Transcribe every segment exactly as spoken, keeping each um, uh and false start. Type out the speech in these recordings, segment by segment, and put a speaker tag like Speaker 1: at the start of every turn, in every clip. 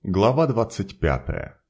Speaker 1: Глава двадцать пятая.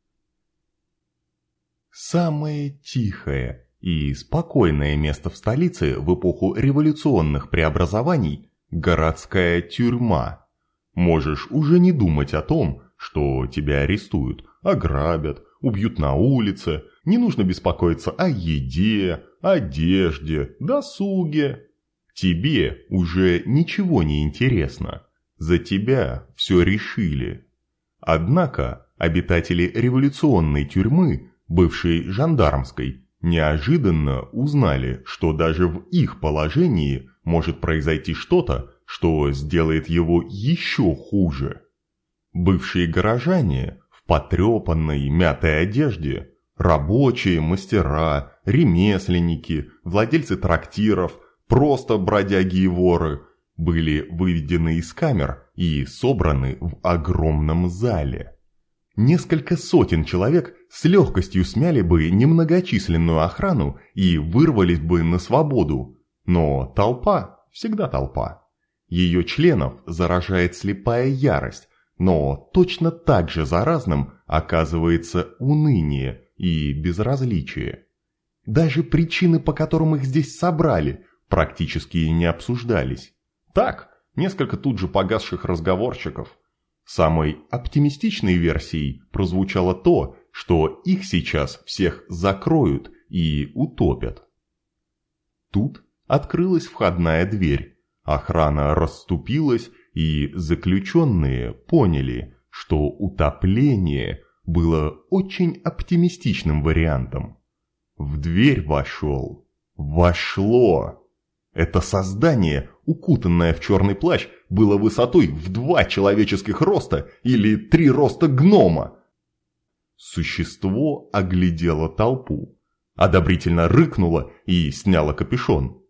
Speaker 1: Самое тихое и спокойное место в столице в эпоху революционных преобразований – городская тюрьма. Можешь уже не думать о том, что тебя арестуют, ограбят, убьют на улице, не нужно беспокоиться о еде, одежде, досуге. Тебе уже ничего не интересно, за тебя все решили. Однако обитатели революционной тюрьмы, бывшей жандармской, неожиданно узнали, что даже в их положении может произойти что-то, что сделает его еще хуже. Бывшие горожане в потрепанной, мятой одежде, рабочие, мастера, ремесленники, владельцы трактиров, просто бродяги и воры, были выведены из камер и собраны в огромном зале. Несколько сотен человек с легкостью смяли бы немногочисленную охрану и вырвались бы на свободу, но толпа всегда толпа. Ее членов заражает слепая ярость, но точно так же заразным оказывается уныние и безразличие. Даже причины, по которым их здесь собрали, практически не обсуждались. Так, несколько тут же погасших разговорчиков. Самой оптимистичной версией прозвучало то, что их сейчас всех закроют и утопят. Тут открылась входная дверь, охрана расступилась, и заключенные поняли, что утопление было очень оптимистичным вариантом. В дверь вошел, вошло. Это создание, укутанное в черный плащ, было высотой в два человеческих роста или три роста гнома. Существо оглядело толпу, одобрительно рыкнуло и сняло капюшон.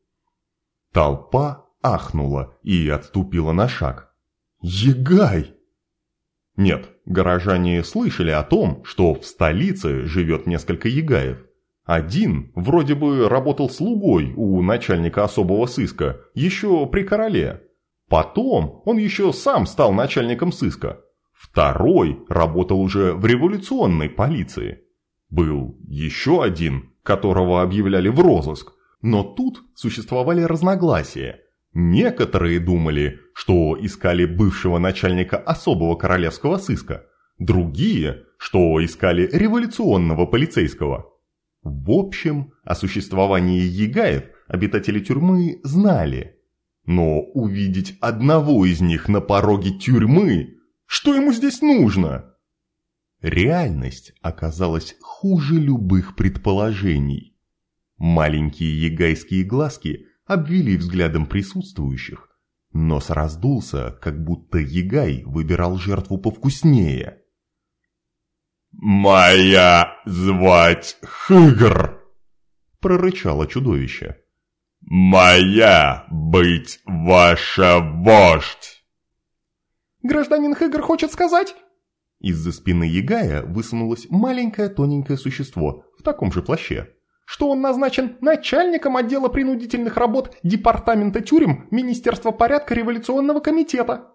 Speaker 1: Толпа ахнула и отступила на шаг. «Егай!» Нет, горожане слышали о том, что в столице живет несколько егаев. Один вроде бы работал слугой у начальника особого сыска, еще при короле. Потом он еще сам стал начальником сыска. Второй работал уже в революционной полиции. Был еще один, которого объявляли в розыск. Но тут существовали разногласия. Некоторые думали, что искали бывшего начальника особого королевского сыска. Другие, что искали революционного полицейского. В общем, о существовании егаев обитатели тюрьмы знали. Но увидеть одного из них на пороге тюрьмы, что ему здесь нужно? Реальность оказалась хуже любых предположений. Маленькие егайские глазки обвели взглядом присутствующих. Нос раздулся, как будто егай выбирал жертву повкуснее. «Моя звать Хыгр!» – прорычало чудовище. «Моя быть ваша вождь!»
Speaker 2: «Гражданин Хыгр хочет сказать...»
Speaker 1: Из-за спины егая высунулось маленькое тоненькое существо в таком же плаще.
Speaker 2: «Что он назначен начальником отдела принудительных работ Департамента тюрем Министерства порядка Революционного комитета».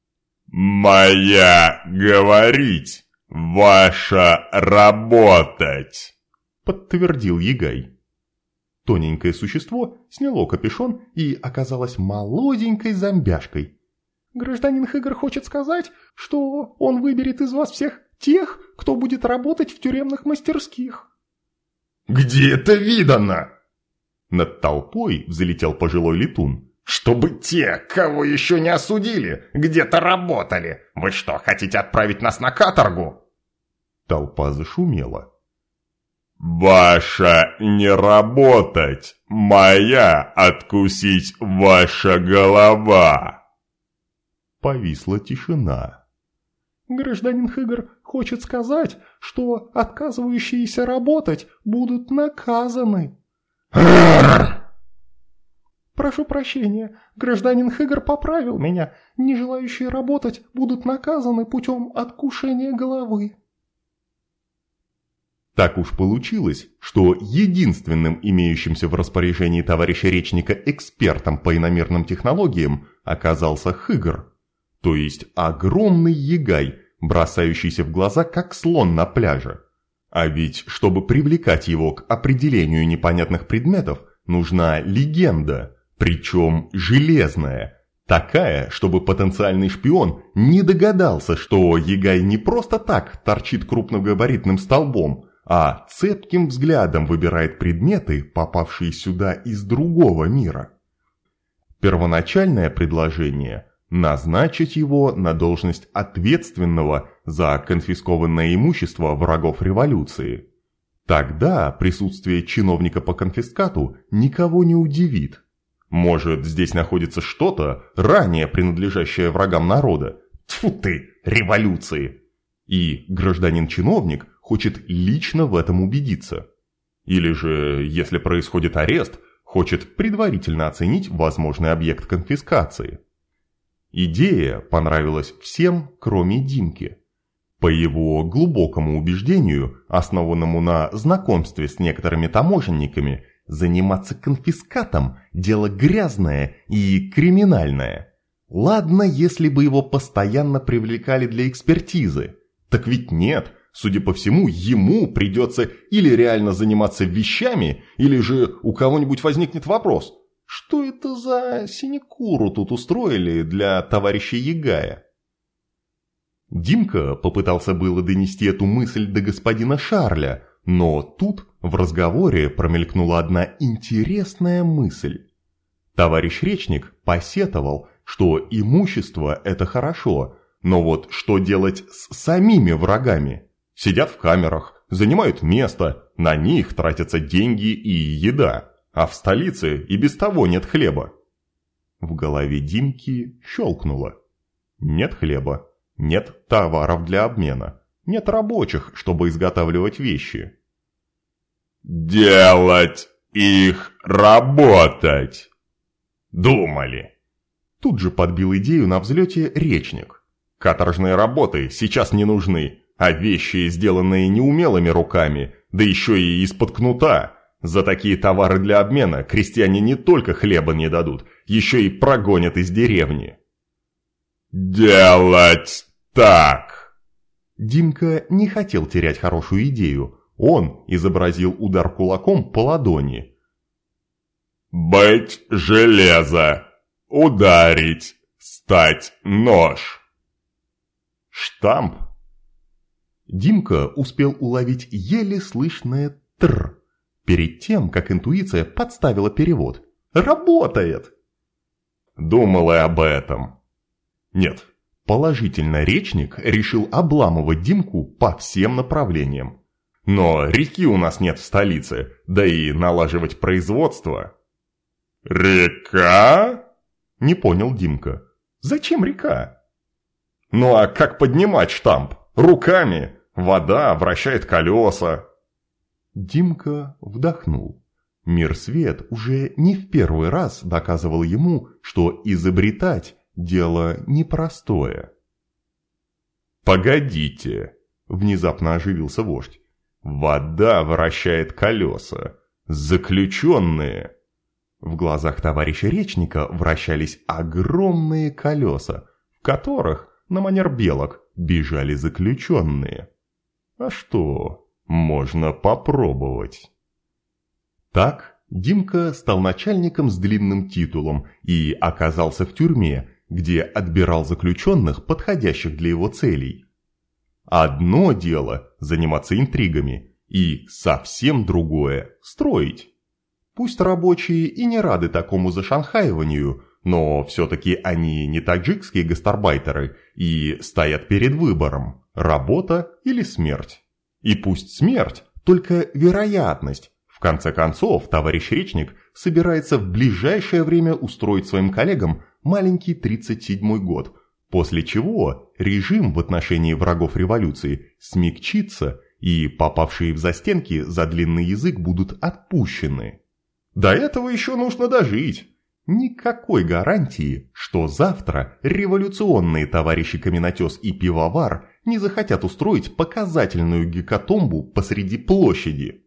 Speaker 3: «Моя говорить, ваша работать»,
Speaker 1: — подтвердил егай. Тоненькое существо сняло капюшон и оказалось молоденькой зомбяшкой.
Speaker 2: «Гражданин Хыгр хочет сказать, что он выберет из вас всех тех, кто будет работать в тюремных мастерских».
Speaker 1: «Где это видано?» Над толпой взлетел пожилой летун.
Speaker 4: «Чтобы те, кого еще не осудили, где-то работали. Вы что, хотите отправить нас на каторгу?»
Speaker 1: Толпа зашумела.
Speaker 3: «Ваша не работать, моя откусить ваша голова!»
Speaker 1: Повисла тишина.
Speaker 2: «Гражданин Хыгр хочет сказать, что отказывающиеся работать будут наказаны». «Прошу прощения, гражданин Хыгр поправил меня. Не желающие работать будут наказаны путем откушения головы».
Speaker 1: Так уж получилось, что единственным имеющимся в распоряжении товарища Речника экспертом по иномерным технологиям оказался Хыгр, то есть огромный егай бросающийся в глаза, как слон на пляже. А ведь, чтобы привлекать его к определению непонятных предметов, нужна легенда, причем железная. Такая, чтобы потенциальный шпион не догадался, что Ягай не просто так торчит крупногабаритным столбом, а цепким взглядом выбирает предметы, попавшие сюда из другого мира. Первоначальное предложение – назначить его на должность ответственного за конфискованное имущество врагов революции. Тогда присутствие чиновника по конфискату никого не удивит. Может, здесь находится что-то, ранее принадлежащее врагам народа? Тьфу ты, революции! И гражданин-чиновник хочет лично в этом убедиться. Или же, если происходит арест, хочет предварительно оценить возможный объект конфискации. Идея понравилась всем, кроме Димки. По его глубокому убеждению, основанному на знакомстве с некоторыми таможенниками, заниматься конфискатом – дело грязное и криминальное. Ладно, если бы его постоянно привлекали для экспертизы. Так ведь нет, судя по всему, ему придется или реально заниматься вещами, или же у кого-нибудь возникнет вопрос: что это за синекуру тут устроили для товарища Ягая? Димка попытался было донести эту мысль до господина Шарля, но тут в разговоре промелькнула одна интересная мысль. Товарищ Речник посетовал, что имущество – это хорошо, но вот что делать с самими врагами? Сидят в камерах, занимают место, на них тратятся деньги и еда, а в столице и без того нет хлеба. В голове Димки щелкнуло. Нет хлеба, нет товаров для обмена, нет рабочих, чтобы изготавливать вещи.
Speaker 3: «Делать их работать!»
Speaker 1: Думали. Тут же подбил идею на взлете Речник. Каторжные работы сейчас не нужны, а вещи, сделанные неумелыми руками, да еще и из-под кнута. За такие товары для обмена крестьяне не только хлеба не дадут, еще и прогонят из деревни.
Speaker 3: «Делать так!»
Speaker 1: Димка не хотел терять хорошую идею. Он изобразил удар кулаком по ладони.
Speaker 3: «Быть железо! Ударить! Стать нож!»
Speaker 1: «Штамп!» Димка успел уловить еле слышное «тр» перед тем, как интуиция подставила перевод. «Работает!» Думал и об этом. Нет, положительно Речник решил обламывать Димку по всем направлениям. Но реки у нас нет в столице, да и налаживать производство.
Speaker 3: «Река?»
Speaker 1: – не понял Димка. «Зачем река?» «Ну а как поднимать штамп? Руками? Вода вращает колеса». Димка вдохнул. Мир-свет уже не в первый раз доказывал ему, что изобретать – дело непростое. «Погодите!» – внезапно оживился вождь. «Вода вращает колеса. Заключенные!» В глазах товарища Речника вращались огромные колеса, в которых, на манер белок, бежали заключенные. А что, можно попробовать. Так Димка стал начальником с длинным титулом и оказался в тюрьме, где отбирал заключенных, подходящих для его целей. Одно дело заниматься интригами, и совсем другое – строить. Пусть рабочие и не рады такому зашанхаиванию, но все-таки они не таджикские гастарбайтеры и стоят перед выбором – работа или смерть. И пусть смерть – только вероятность. В конце концов, товарищ Речник собирается в ближайшее время устроить своим коллегам маленький тридцать седьмой год, после чего режим в отношении врагов революции смягчится, и попавшие в застенки за длинный язык будут отпущены. До этого еще нужно дожить. Никакой гарантии, что завтра революционные товарищи Каменотес и Пивовар не захотят устроить показательную гекатомбу посреди площади.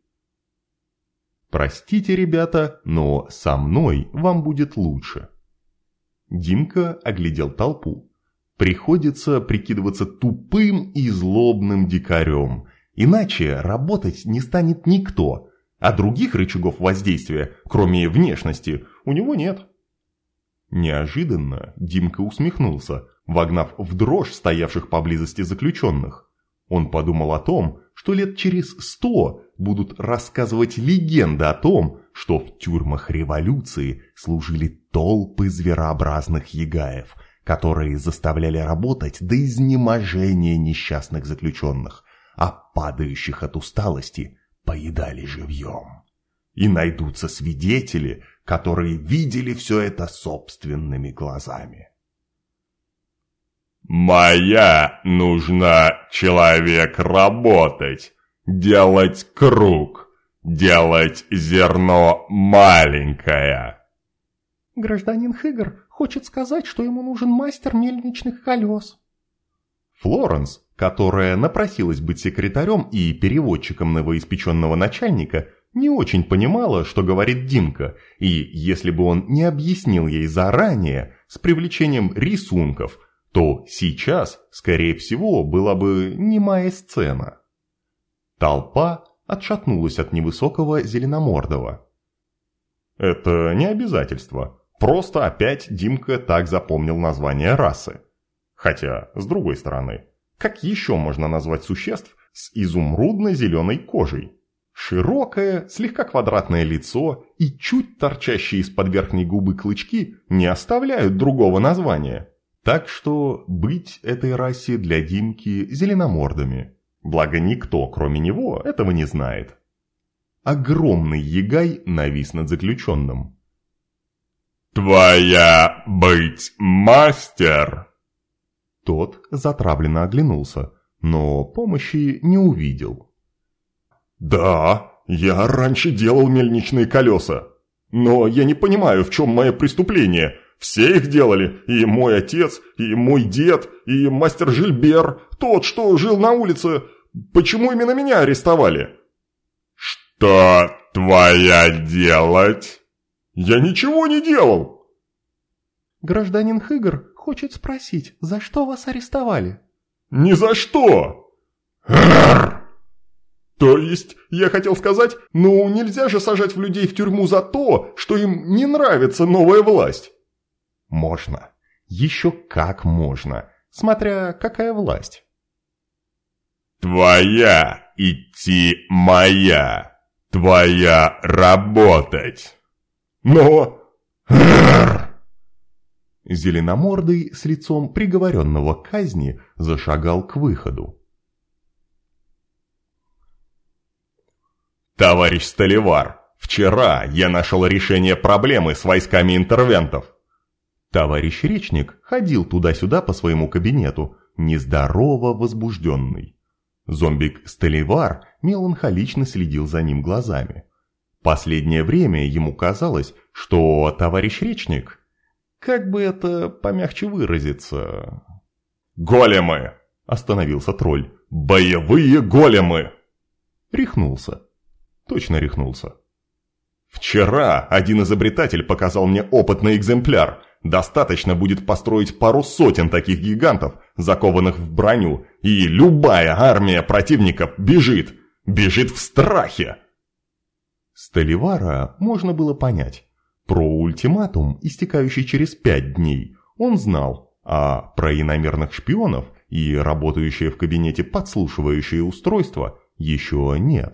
Speaker 1: Простите, ребята, но со мной вам будет лучше. Димка оглядел толпу. Приходится прикидываться тупым и злобным дикарем, иначе работать не станет никто, а других рычагов воздействия, кроме внешности, у него нет. Неожиданно Димка усмехнулся, вогнав в дрожь стоявших поблизости заключенных. Он подумал о том, что лет через сто будут рассказывать легенды о том, что в тюрьмах революции служили толпы зверообразных ягаев, которые заставляли работать до изнеможения несчастных заключенных, а падающих от усталости поедали живьем. И найдутся свидетели, которые видели все это собственными глазами.
Speaker 3: «Моя нужна человек работать, делать круг, делать зерно маленькое».
Speaker 2: Гражданин Хигр хочет сказать, что ему нужен мастер мельничных колес.
Speaker 1: Флоренс, которая напросилась быть секретарем и переводчиком новоиспеченного начальника, не очень понимала, что говорит Димка, и если бы он не объяснил ей заранее, с привлечением рисунков, то сейчас, скорее всего, была бы немая сцена. Толпа отшатнулась от невысокого зеленомордого. Это не обязательство, просто опять Димка так запомнил название расы. Хотя, с другой стороны, как еще можно назвать существ с изумрудно-зеленой кожей? Широкое, слегка квадратное лицо и чуть торчащие из-под верхней губы клычки не оставляют другого названия. Так что быть этой расе для Димки зеленомордами. Благо никто, кроме него, этого не знает. Огромный ягай навис над заключенным.
Speaker 3: «Твоя быть мастер?»
Speaker 1: Тот затравленно оглянулся, но помощи не увидел.
Speaker 3: «Да, я раньше делал мельничные колеса, но я не понимаю, в чем мое преступление. Все их делали, и мой отец, и мой дед, и мастер Жильбер, тот, что жил на улице. Почему именно меня арестовали?» «Что твоя делать?» «Я ничего не делал!»
Speaker 2: Гражданин Хигр хочет спросить, за что вас арестовали?
Speaker 3: «Ни за что!» «Рррр!» «То есть, я хотел сказать, ну нельзя же сажать в людей в тюрьму за то, что им не нравится новая власть!»
Speaker 1: Можно. Еще как можно. Смотря какая власть.
Speaker 3: «Твоя идти моя. Твоя работать».
Speaker 1: «Но...» Зеленомордый с лицом приговоренного к казни зашагал к выходу.
Speaker 3: «Товарищ Столивар, вчера я нашел решение проблемы с войсками интервентов».
Speaker 1: Товарищ Речник ходил туда-сюда по своему кабинету, нездорово возбужденный. Зомбик Столивар меланхолично следил за ним глазами. Последнее время ему казалось, что товарищ Речник, как бы это помягче выразиться...
Speaker 3: «Големы!» – остановился тролль. «Боевые големы!»
Speaker 1: Рехнулся. Точно рехнулся.
Speaker 3: «Вчера один изобретатель показал мне опытный экземпляр. Достаточно будет построить пару сотен таких гигантов, закованных в броню, и любая армия противника бежит, бежит в страхе!»
Speaker 1: Столивара можно было понять. Про ультиматум, истекающий через пять дней, он знал, а про иномерных шпионов и работающее в кабинете подслушивающее устройство еще нет.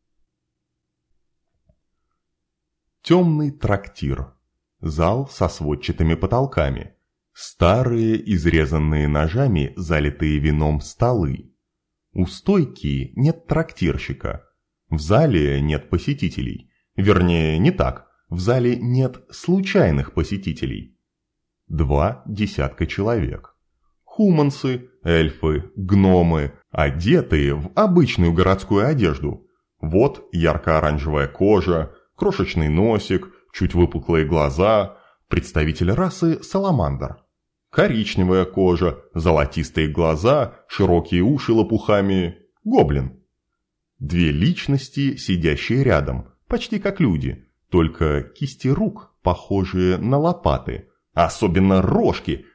Speaker 1: Темный трактир. Зал со сводчатыми потолками. Старые, изрезанные ножами, залитые вином столы. У стойки нет трактирщика. В зале нет посетителей. Вернее, не так. В зале нет случайных посетителей. Два десятка человек. Хумансы, эльфы, гномы, одетые в обычную городскую одежду. Вот ярко-оранжевая кожа, крошечный носик, чуть выпуклые глаза, представитель расы саламандр. Коричневая кожа, золотистые глаза, широкие уши лопухами, гоблин. Две личности, сидящие рядом, почти как люди, только кисти рук похожие на лопаты, особенно рожки,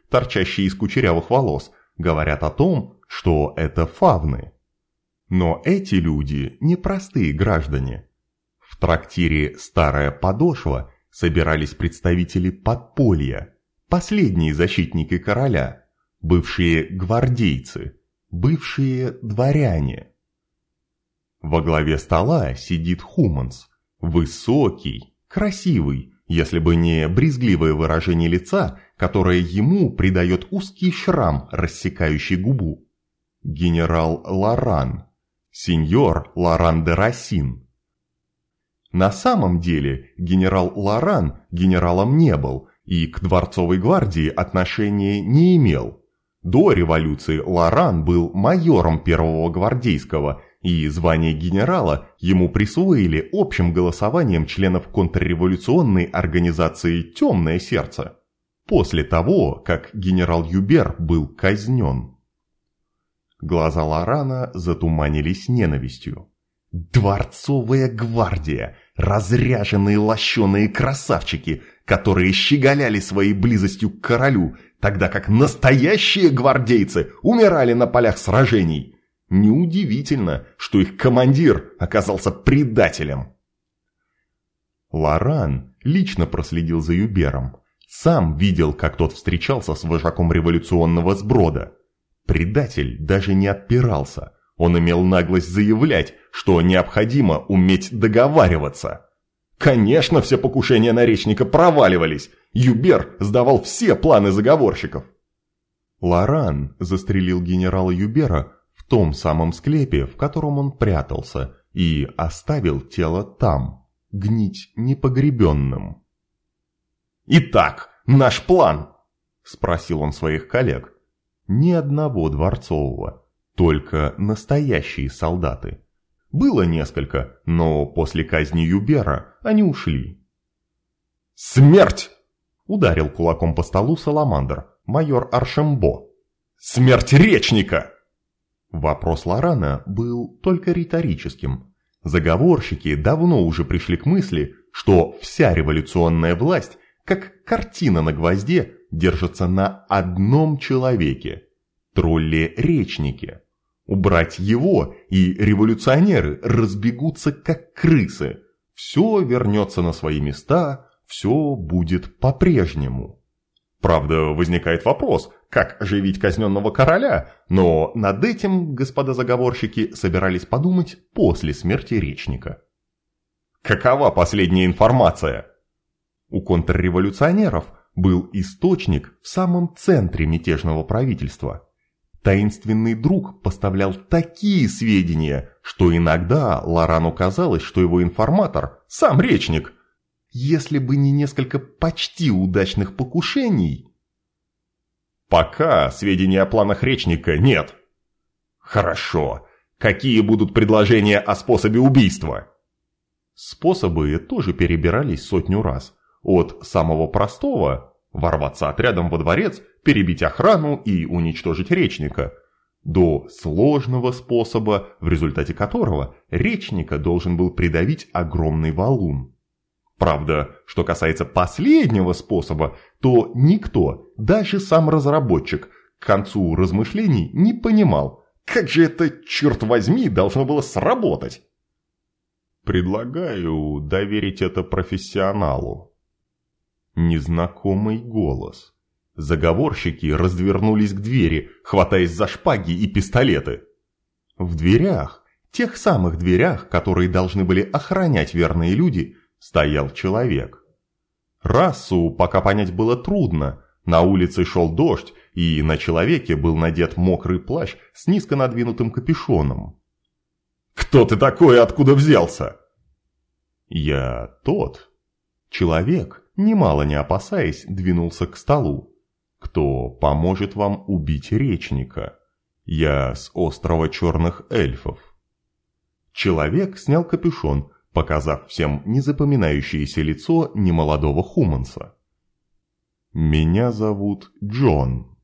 Speaker 1: торчащие из кучерявых волос, говорят о том, что это фавны. Но эти люди не простые граждане. В трактире «Старая подошва» собирались представители подполья, последние защитники короля, бывшие гвардейцы, бывшие дворяне. Во главе стола сидит Хуманс, высокий, красивый, если бы не брезгливое выражение лица, которое ему придает узкий шрам, рассекающий губу. Генерал Лоран, сеньор Лоран де Рассин. На самом деле генерал Лоран генералом не был и к дворцовой гвардии отношения не имел. До революции Лоран был майором первого гвардейского, и звание генерала ему присвоили общим голосованием членов контрреволюционной организации «Темное сердце», после того, как генерал Юбер был казнен. Глаза Лорана затуманились ненавистью. Дворцовая гвардия, разряженные лощеные красавчики, которые щеголяли своей близостью к королю, тогда как настоящие гвардейцы умирали на полях сражений. Неудивительно, что их командир оказался предателем. Лоран лично проследил за Юбером. Сам видел, как тот встречался с вожаком революционного сброда. Предатель даже не отпирался. Он имел наглость заявлять, что необходимо уметь договариваться. Конечно, все покушения на Речника проваливались. Юбер сдавал все планы заговорщиков. Лоран застрелил генерала Юбера в том самом склепе, в котором он прятался, и оставил тело там, гнить непогребенным. «Итак, наш план?» – спросил он своих коллег. Ни одного дворцового, только настоящие солдаты. Было несколько, но после казни Юбера они ушли. «Смерть!» – ударил кулаком по столу Саламандр, майор Аршембо. «Смерть Речника!» Вопрос Лорана был только риторическим. Заговорщики давно уже пришли к мысли, что вся революционная власть, как картина на гвозде, держится на одном человеке – тролле-речнике. Убрать его, и революционеры разбегутся как крысы. Все вернется на свои места, все будет по-прежнему. Правда, возникает вопрос, как оживить казненного короля, но над этим господа заговорщики собирались подумать после смерти Речника. Какова последняя информация? У контрреволюционеров был источник в самом центре мятежного правительства. Таинственный друг поставлял такие сведения, что иногда Лорану казалось, что его информатор – сам Речник. Если бы не несколько почти удачных покушений... Пока сведений о планах Речника нет. Хорошо. Какие будут предложения о способе убийства? Способы тоже перебирались сотню раз. От самого простого – ворваться отрядом во дворец, перебить охрану и уничтожить Речника, до сложного способа, в результате которого Речника должен был придавить огромный валун. Правда, что касается последнего способа, то никто, даже сам разработчик, к концу размышлений не понимал, как же это, черт возьми, должно было сработать. Предлагаю доверить это профессионалу. Незнакомый голос. Заговорщики развернулись к двери, хватаясь за шпаги и пистолеты. В дверях, тех самых дверях, которые должны были охранять верные люди, стоял человек. Расу пока понять было трудно. На улице шел дождь, и на человеке был надет мокрый плащ с низко надвинутым капюшоном. «Кто ты такой и откуда взялся?» «Я тот». Человек, немало не опасаясь, двинулся к столу. «Кто поможет вам убить Речника? Я с острова Черных Эльфов». Человек снял капюшон, показав всем незапоминающееся лицо немолодого Хуманса. «Меня зовут Джон».